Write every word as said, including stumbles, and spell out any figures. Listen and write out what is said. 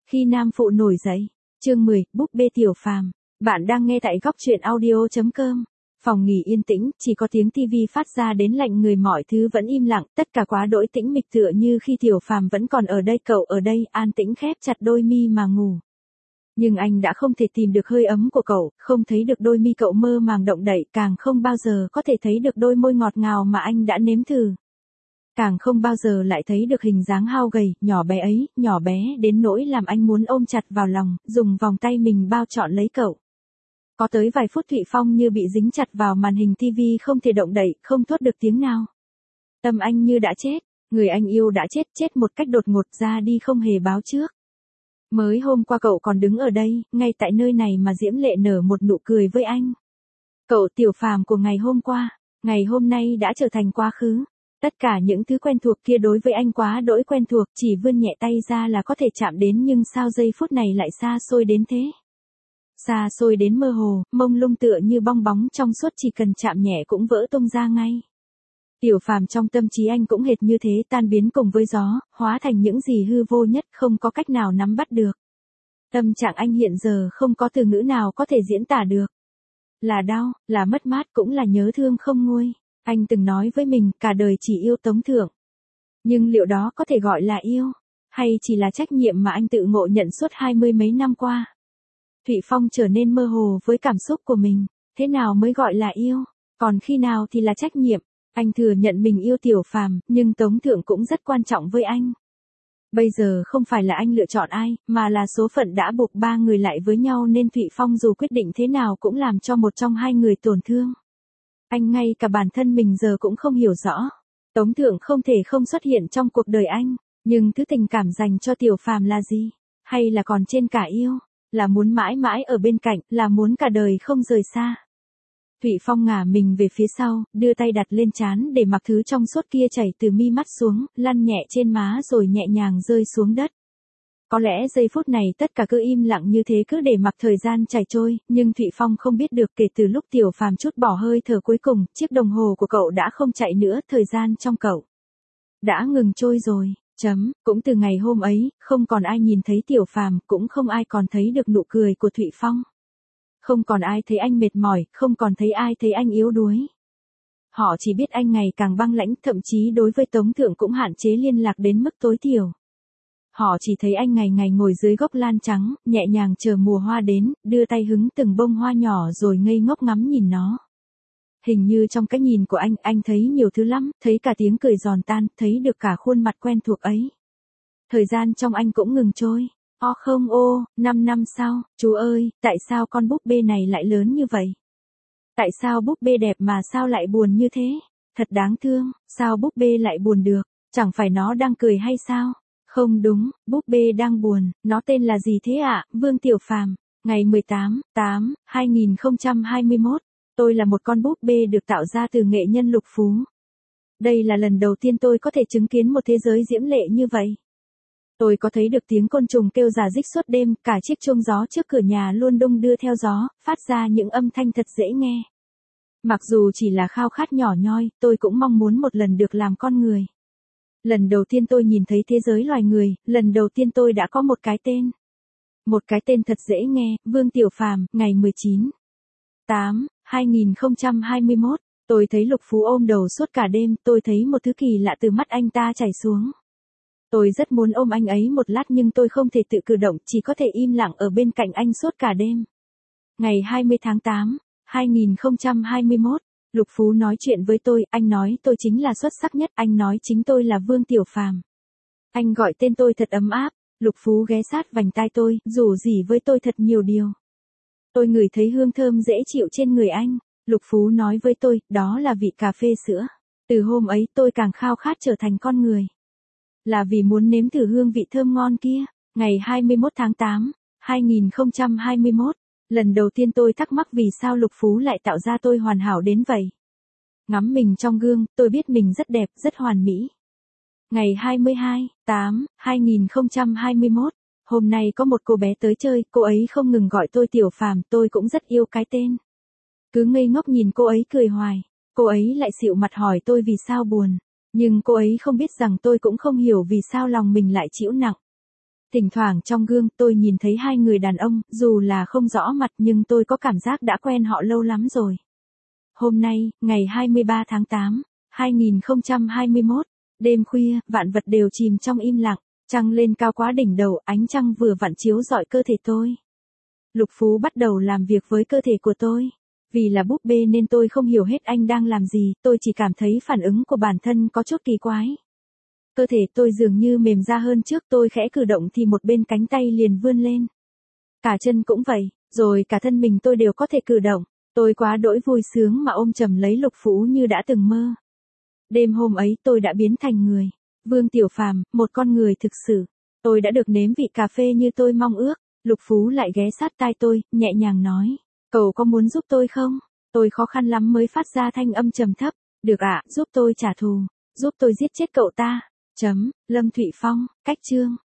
Khi nam phụ nổi dậy. Chương mười, búp bê Tiểu Phàm. Bạn đang nghe tại góc truyện audio chấm com. Phòng nghỉ yên tĩnh, chỉ có tiếng tivi phát ra đến lạnh người, mọi thứ vẫn im lặng, tất cả quá đỗi tĩnh mịch, tựa như khi Tiểu Phàm vẫn còn ở đây. Cậu ở đây, an tĩnh khép chặt đôi mi mà ngủ. Nhưng anh đã không thể tìm được hơi ấm của cậu, không thấy được đôi mi cậu mơ màng động đậy, càng không bao giờ có thể thấy được đôi môi ngọt ngào mà anh đã nếm thử. Càng không bao giờ lại thấy được hình dáng hao gầy, nhỏ bé ấy, nhỏ bé đến nỗi làm anh muốn ôm chặt vào lòng, dùng vòng tay mình bao trọn lấy cậu. Có tới vài phút Thụy Phong như bị dính chặt vào màn hình tivi, không thể động đậy, không thốt được tiếng nào. Tâm anh như đã chết, người anh yêu đã chết, chết một cách đột ngột, ra đi không hề báo trước. Mới hôm qua cậu còn đứng ở đây, ngay tại nơi này mà diễm lệ nở một nụ cười với anh. Cậu Tiểu Phàm của ngày hôm qua, ngày hôm nay đã trở thành quá khứ. Tất cả những thứ quen thuộc kia đối với anh quá đỗi quen thuộc, chỉ vươn nhẹ tay ra là có thể chạm đến, nhưng sao giây phút này lại xa xôi đến thế? Xa xôi đến mơ hồ, mông lung, tựa như bong bóng trong suốt, chỉ cần chạm nhẹ cũng vỡ tung ra ngay. Tiểu Phàm trong tâm trí anh cũng hệt như thế, tan biến cùng với gió, hóa thành những gì hư vô nhất, không có cách nào nắm bắt được. Tâm trạng anh hiện giờ không có từ ngữ nào có thể diễn tả được. Là đau, là mất mát, cũng là nhớ thương không nguôi. Anh từng nói với mình, cả đời chỉ yêu Tống Thượng. Nhưng liệu đó có thể gọi là yêu? Hay chỉ là trách nhiệm mà anh tự ngộ nhận suốt hai mươi mấy năm qua? Thụy Phong trở nên mơ hồ với cảm xúc của mình. Thế nào mới gọi là yêu? Còn khi nào thì là trách nhiệm? Anh thừa nhận mình yêu Tiểu Phàm, nhưng Tống Thượng cũng rất quan trọng với anh. Bây giờ không phải là anh lựa chọn ai, mà là số phận đã buộc ba người lại với nhau, nên Thụy Phong dù quyết định thế nào cũng làm cho một trong hai người tổn thương. Anh ngay cả bản thân mình giờ cũng không hiểu rõ. Tống Thượng không thể không xuất hiện trong cuộc đời anh, nhưng thứ tình cảm dành cho Tiểu Phàm là gì? Hay là còn trên cả yêu? Là muốn mãi mãi ở bên cạnh, là muốn cả đời không rời xa? Thụy Phong ngả mình về phía sau, đưa tay đặt lên trán để mặc thứ trong suốt kia chảy từ mi mắt xuống, lăn nhẹ trên má rồi nhẹ nhàng rơi xuống đất. Có lẽ giây phút này tất cả cứ im lặng như thế, cứ để mặc thời gian chảy trôi, nhưng Thụy Phong không biết được kể từ lúc Tiểu Phàm chút bỏ hơi thở cuối cùng, chiếc đồng hồ của cậu đã không chạy nữa, thời gian trong cậu đã ngừng trôi rồi. Chấm, cũng từ ngày hôm ấy, không còn ai nhìn thấy Tiểu Phàm, cũng không ai còn thấy được nụ cười của Thụy Phong. Không còn ai thấy anh mệt mỏi, không còn thấy ai thấy anh yếu đuối. Họ chỉ biết anh ngày càng băng lãnh, thậm chí đối với Tống Thượng cũng hạn chế liên lạc đến mức tối thiểu. Họ chỉ thấy anh ngày ngày ngồi dưới gốc lan trắng, nhẹ nhàng chờ mùa hoa đến, đưa tay hứng từng bông hoa nhỏ rồi ngây ngốc ngắm nhìn nó. Hình như trong cái nhìn của anh, anh thấy nhiều thứ lắm, thấy cả tiếng cười giòn tan, thấy được cả khuôn mặt quen thuộc ấy. Thời gian trong anh cũng ngừng trôi. O không ô, năm năm sau, chú ơi, tại sao con búp bê này lại lớn như vậy? Tại sao búp bê đẹp mà sao lại buồn như thế? Thật đáng thương, sao búp bê lại buồn được? Chẳng phải nó đang cười hay sao? Không đúng, búp bê đang buồn. Nó tên là gì thế ạ, à? Vương Tiểu Phàm. Ngày mười tám tháng tám, hai nghìn không trăm hai mươi mốt. Tôi là một con búp bê được tạo ra từ nghệ nhân Lục Phú. Đây là lần đầu tiên tôi có thể chứng kiến một thế giới diễm lệ như vậy. Tôi có thấy được tiếng côn trùng kêu rả rích suốt đêm, cả chiếc chuông gió trước cửa nhà luôn đung đưa theo gió, phát ra những âm thanh thật dễ nghe. Mặc dù chỉ là khao khát nhỏ nhoi, tôi cũng mong muốn một lần được làm con người. Lần đầu tiên tôi nhìn thấy thế giới loài người, lần đầu tiên tôi đã có một cái tên. Một cái tên thật dễ nghe, Vương Tiểu Phàm. Ngày mười chín tháng tám, hai nghìn không trăm hai mươi mốt, tôi thấy Lục Phú ôm đầu suốt cả đêm, tôi thấy một thứ kỳ lạ từ mắt anh ta chảy xuống. Tôi rất muốn ôm anh ấy một lát, nhưng tôi không thể tự cử động, chỉ có thể im lặng ở bên cạnh anh suốt cả đêm. Ngày hai mươi tháng tám, hai nghìn không trăm hai mươi mốt, Lục Phú nói chuyện với tôi, anh nói tôi chính là xuất sắc nhất, anh nói chính tôi là Vương Tiểu Phàm. Anh gọi tên tôi thật ấm áp. Lục Phú ghé sát vành tai tôi, rủ rỉ với tôi thật nhiều điều. Tôi ngửi thấy hương thơm dễ chịu trên người anh. Lục Phú nói với tôi, đó là vị cà phê sữa. Từ hôm ấy tôi càng khao khát trở thành con người. Là vì muốn nếm thử hương vị thơm ngon kia. Ngày hai mươi mốt tháng tám, hai nghìn không trăm hai mươi mốt, lần đầu tiên tôi thắc mắc vì sao Lục Phú lại tạo ra tôi hoàn hảo đến vậy. Ngắm mình trong gương, tôi biết mình rất đẹp, rất hoàn mỹ. Ngày hai mươi hai tháng tám, hai nghìn không trăm hai mươi mốt, hôm nay có một cô bé tới chơi, cô ấy không ngừng gọi tôi Tiểu Phàm, tôi cũng rất yêu cái tên. Cứ ngây ngốc nhìn cô ấy cười hoài, cô ấy lại xịu mặt hỏi tôi vì sao buồn. Nhưng cô ấy không biết rằng tôi cũng không hiểu vì sao lòng mình lại chịu nặng. Thỉnh thoảng trong gương tôi nhìn thấy hai người đàn ông, dù là không rõ mặt nhưng tôi có cảm giác đã quen họ lâu lắm rồi. Hôm nay, ngày hai mươi ba tháng tám, hai nghìn không trăm hai mươi mốt, đêm khuya, vạn vật đều chìm trong im lặng, trăng lên cao quá đỉnh đầu, ánh trăng vừa vặn chiếu rọi cơ thể tôi. Lục Phú bắt đầu làm việc với cơ thể của tôi. Vì là búp bê nên tôi không hiểu hết anh đang làm gì, tôi chỉ cảm thấy phản ứng của bản thân có chút kỳ quái. Cơ thể tôi dường như mềm ra hơn trước, tôi khẽ cử động thì một bên cánh tay liền vươn lên. Cả chân cũng vậy, rồi cả thân mình tôi đều có thể cử động. Tôi quá đỗi vui sướng mà ôm chầm lấy Lục Phú như đã từng mơ. Đêm hôm ấy tôi đã biến thành người. Vương Tiểu Phàm, một con người thực sự. Tôi đã được nếm vị cà phê như tôi mong ước. Lục Phú lại ghé sát tai tôi, nhẹ nhàng nói. Cậu có muốn giúp tôi không? Tôi khó khăn lắm mới phát ra thanh âm trầm thấp. Được ạ, giúp tôi trả thù. Giúp tôi giết chết cậu ta. Chấm, Lâm Thụy Phong, cách chương.